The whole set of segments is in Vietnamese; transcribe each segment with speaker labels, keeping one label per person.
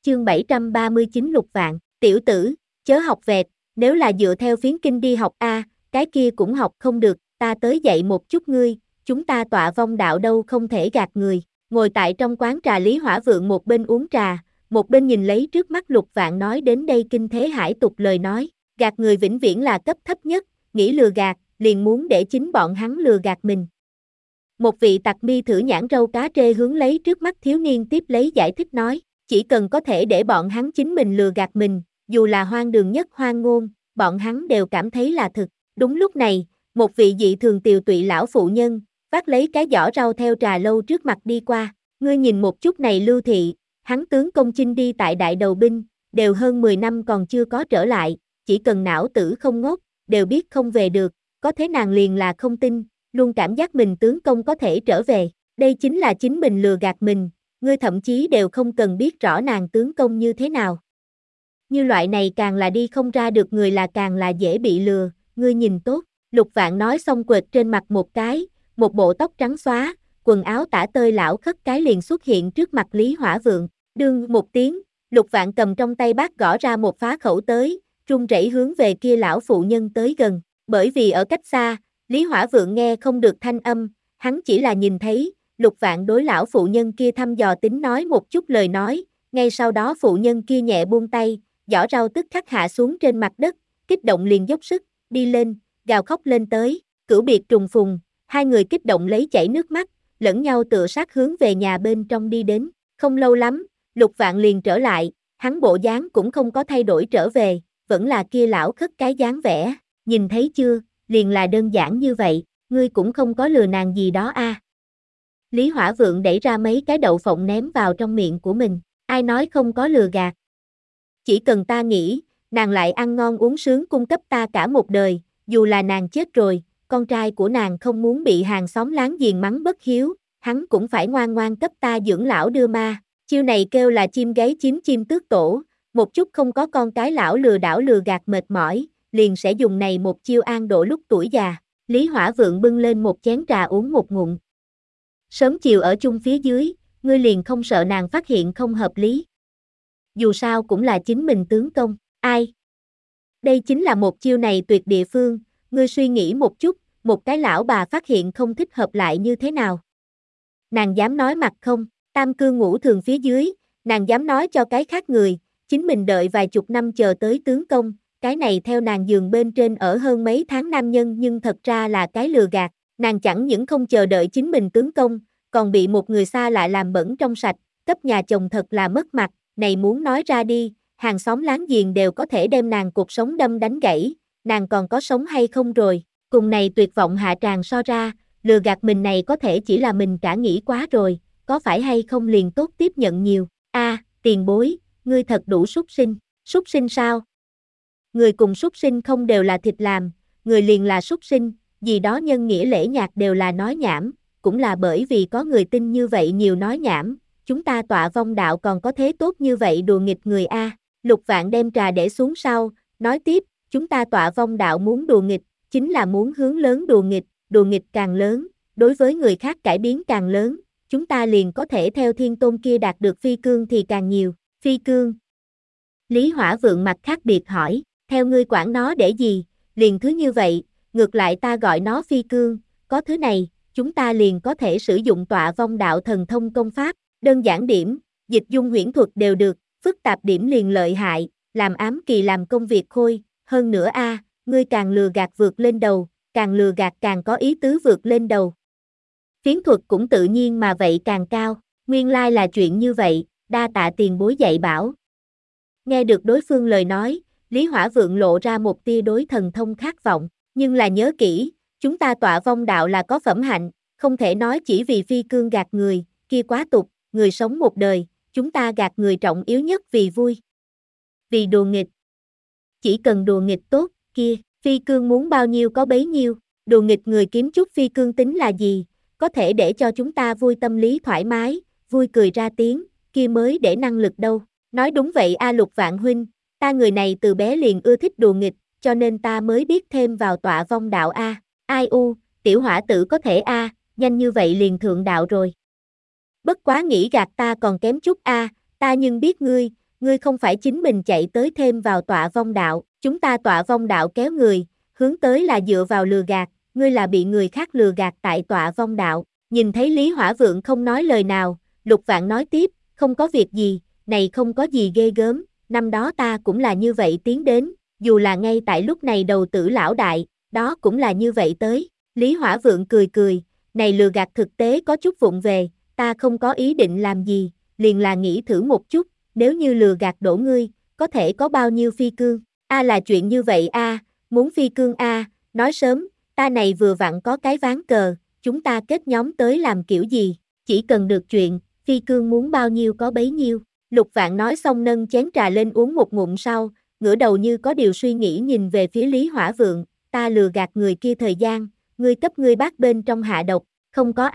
Speaker 1: Chương 739 Lục Vạn, tiểu tử, chớ học vẹt, nếu là dựa theo phiến kinh đi học a, cái kia cũng học không được, ta tới dạy một chút ngươi, chúng ta Tọa Vong đạo đâu không thể gạt người. Ngồi tại trong quán trà Lý Hỏa Vượng một bên uống trà, một bên nhìn lấy trước mắt Lục Vạn nói đến đây kinh thế hải tục lời nói, gạt người vĩnh viễn là cấp thấp nhất, nghĩ lừa gạt, liền muốn để chính bọn hắn lừa gạt mình. Một vị tặc mi thử nhãn râu cá trê hướng lấy trước mắt thiếu niên tiếp lấy giải thích nói, chỉ cần có thể để bọn hắn chính mình lừa gạt mình, dù là hoang đường nhất hoang ngôn, bọn hắn đều cảm thấy là thực. Đúng lúc này, một vị dị thường tiều tụy lão phụ nhân, vác lấy cái giỏ rau theo trà lâu trước mặt đi qua, ngươi nhìn một chút này Lưu Thị, hắn tướng công chinh đi tại đại đầu binh, đều hơn 10 năm còn chưa có trở lại, chỉ cần não tử không ngốc, đều biết không về được, có thế nàng liền là không tin, luôn cảm giác mình tướng công có thể trở về, đây chính là chính mình lừa gạt mình, ngươi thậm chí đều không cần biết rõ nàng tướng công như thế nào. Như loại này càng là đi không ra được người là càng là dễ bị lừa, ngươi nhìn tốt, Lục Vạn nói xong quệt trên mặt một cái, một bộ tóc trắng xóa, quần áo tả tơi lão khất cái liền xuất hiện trước mặt Lý Hỏa Vượng, đương một tiếng, Lục Vạn cầm trong tay bát gõ ra một phá khẩu tới, run rẩy hướng về kia lão phụ nhân tới gần, bởi vì ở cách xa, Lý Hỏa Vượng nghe không được thanh âm, hắn chỉ là nhìn thấy, Lục Vạn đối lão phụ nhân kia thăm dò tính nói một chút lời nói, ngay sau đó phụ nhân kia nhẹ buông tay, giỏ rau tức khắc hạ xuống trên mặt đất, kích động liền dốc sức, đi lên, gào khóc lên tới, cửu biệt trùng phùng, hai người kích động lấy chảy nước mắt, lẫn nhau tựa sát hướng về nhà bên trong đi đến, không lâu lắm, Lục Vạn liền trở lại, hắn bộ dáng cũng không có thay đổi trở về, vẫn là kia lão khất cái dáng vẻ, nhìn thấy chưa, liền là đơn giản như vậy, ngươi cũng không có lừa nàng gì đó a. Lý Hỏa Vượng đẩy ra mấy cái đậu phộng ném vào trong miệng của mình, ai nói không có lừa gạt. Chỉ cần ta nghĩ, nàng lại ăn ngon uống sướng cung cấp ta cả một đời, dù là nàng chết rồi, con trai của nàng không muốn bị hàng xóm láng giềng mắng bất hiếu, hắn cũng phải ngoan ngoan cấp ta dưỡng lão đưa ma, chiêu này kêu là chim gáy chiếm chim tước tổ, một chút không có con cái lão lừa đảo lừa gạt mệt mỏi, liền sẽ dùng này một chiêu an độ lúc tuổi già. Lý Hỏa Vượng bưng lên một chén trà uống một ngụm. Sớm chiều ở chung phía dưới, ngươi liền không sợ nàng phát hiện không hợp lý. Dù sao cũng là chính mình tướng công, ai? Đây chính là một chiêu này tuyệt địa phương, ngươi suy nghĩ một chút, một cái lão bà phát hiện không thích hợp lại như thế nào? Nàng dám nói mặt không, tam cương ngũ thường phía dưới, nàng dám nói cho cái khác người, chính mình đợi vài chục năm chờ tới tướng công, cái này theo nàng giường bên trên ở hơn mấy tháng nam nhân nhưng thật ra là cái lừa gạt, nàng chẳng những không chờ đợi chính mình tướng công, còn bị một người xa lại làm bẩn trong sạch, cấp nhà chồng thật là mất mặt, này muốn nói ra đi, hàng xóm láng giềng đều có thể đem nàng cuộc sống đâm đánh gãy, nàng còn có sống hay không rồi, cùng này tuyệt vọng hạ tràng so ra, lừa gạt mình này có thể chỉ là mình cả nghĩ quá rồi, có phải hay không liền tốt tiếp nhận nhiều, tiền bối, ngươi thật đủ súc sinh sao? Người cùng súc sinh không đều là thịt làm, người liền là súc sinh, gì đó nhân nghĩa lễ nhạc đều là nói nhảm, cũng là bởi vì có người tin như vậy nhiều nói nhảm, chúng ta Tọa Vong đạo còn có thế tốt như vậy đùa nghịch người a. Lục Vạn đem trà để xuống sau, nói tiếp, chúng ta Tọa Vong đạo muốn đùa nghịch, chính là muốn hướng lớn đùa nghịch càng lớn, đối với người khác cải biến càng lớn, chúng ta liền có thể theo thiên tôn kia đạt được phi cương thì càng nhiều, phi cương. Lý Hỏa Vượng mặt khác biệt hỏi, theo ngươi quản nó để gì, liền thứ như vậy, ngược lại ta gọi nó phi cương, có thứ này, chúng ta liền có thể sử dụng Tọa Vong đạo thần thông công pháp, đơn giản điểm, dịch dung huyễn thuật đều được, phức tạp điểm liền lợi hại, làm ám kỳ làm công việc khôi, hơn nữa ngươi càng lừa gạt vượt lên đầu, càng lừa gạt càng có ý tứ vượt lên đầu. Phiến thuật cũng tự nhiên mà vậy càng cao, nguyên lai là chuyện như vậy, đa tạ tiền bối dạy bảo. Nghe được đối phương lời nói, Lý Hỏa Vượng lộ ra một tia đối thần thông khát vọng, nhưng là nhớ kỹ, chúng ta Tọa Vong đạo là có phẩm hạnh, không thể nói chỉ vì phi cương gạt người, kia quá tục, người sống một đời, chúng ta gạt người trọng yếu nhất vì vui. Vì đùa nghịch. Chỉ cần đùa nghịch tốt, kia, phi cương muốn bao nhiêu có bấy nhiêu, đùa nghịch người kiếm chút phi cương tính là gì, có thể để cho chúng ta vui tâm lý thoải mái, vui cười ra tiếng, kia mới để năng lực đâu. Nói đúng vậy Lục Vạn huynh, ta người này từ bé liền ưa thích đùa nghịch, cho nên ta mới biết thêm vào Tọa Vong đạo ai tiểu hỏa tử có thể nhanh như vậy liền thượng đạo rồi. Bất quá nghĩ gạt ta còn kém chút ta nhưng biết ngươi ngươi không phải chính mình chạy tới thêm vào tọa vong đạo, chúng ta tọa vong đạo kéo người, hướng tới là dựa vào lừa gạt, ngươi là bị người khác lừa gạt tại tọa vong đạo. Nhìn thấy Lý Hỏa Vượng không nói lời nào, Lục Vạn nói tiếp, không có việc gì, này không có gì ghê gớm, năm đó ta cũng là như vậy tiến đến, dù là ngay tại lúc này đầu tử lão đại, đó cũng là như vậy tới. Lý Hỏa Vượng cười cười, này lừa gạt thực tế có chút vụng về, ta không có ý định làm gì, liền là nghĩ thử một chút, nếu như lừa gạt đổ ngươi, có thể có bao nhiêu phi cương? Là chuyện như vậy muốn phi cương nói sớm, ta này vừa vặn có cái ván cờ, chúng ta kết nhóm tới làm kiểu gì, chỉ cần được chuyện, phi cương muốn bao nhiêu có bấy nhiêu. Lục Vạn nói xong nâng chén trà lên uống một ngụm sau, ngửa đầu như có điều suy nghĩ nhìn về phía Lý Hỏa Vượng, ta lừa gạt người kia thời gian, ngươi cấp ngươi bác bên trong hạ độc, không có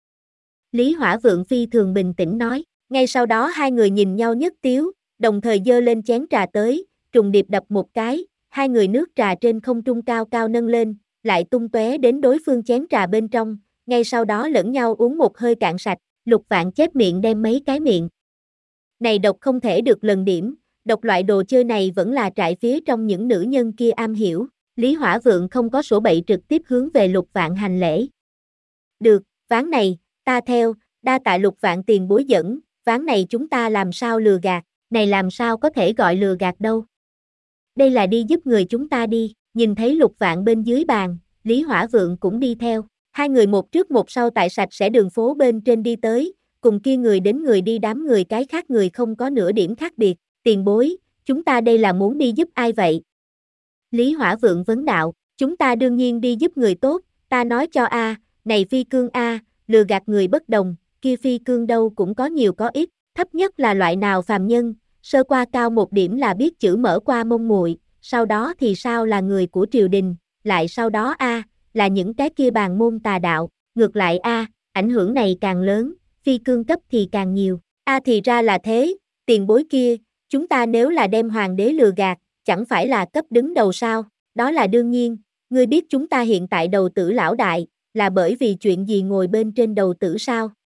Speaker 1: Lý Hỏa Vượng phi thường bình tĩnh nói, ngay sau đó hai người nhìn nhau nhất tiếu, đồng thời giơ lên chén trà tới, trùng điệp đập một cái, hai người nước trà trên không trung cao cao nâng lên, lại tung tóe đến đối phương chén trà bên trong, ngay sau đó lẫn nhau uống một hơi cạn sạch, Lục Vạn chép miệng đem mấy cái miệng. Này độc không thể được lần điểm, độc loại đồ chơi này vẫn là trại phía trong những nữ nhân kia am hiểu, Lý Hỏa Vượng không có sổ bậy trực tiếp hướng về Lục Vạn hành lễ. Được, ván này, ta theo, đa tạ Lục Vạn tiền bối dẫn, ván này chúng ta làm sao lừa gạt, này làm sao có thể gọi lừa gạt đâu. Đây là đi giúp người chúng ta đi, nhìn thấy Lục Vạn bên dưới bàn, Lý Hỏa Vượng cũng đi theo, hai người một trước một sau tại sạch sẽ đường phố bên trên đi tới, cùng kia người đến người đi đám người cái khác người không có nửa điểm khác biệt, tiền bối, chúng ta đây là muốn đi giúp ai vậy? Lý Hỏa Vượng vấn đạo, chúng ta đương nhiên đi giúp người tốt, ta nói cho này phi cương lừa gạt người bất đồng, kia phi cương đâu cũng có nhiều có ít, thấp nhất là loại nào phàm nhân, sơ qua cao một điểm là biết chữ mở qua mông muội, sau đó thì sao là người của triều đình, lại sau đó là những cái kia bàn môn tà đạo, ngược lại ảnh hưởng này càng lớn, phi cương cấp thì càng nhiều, thì ra là thế, tiền bối kia, chúng ta nếu là đem hoàng đế lừa gạt, chẳng phải là cấp đứng đầu sao, đó là đương nhiên, ngươi biết chúng ta hiện tại đầu tử lão đại, là bởi vì chuyện gì ngồi bên trên đầu tử sao,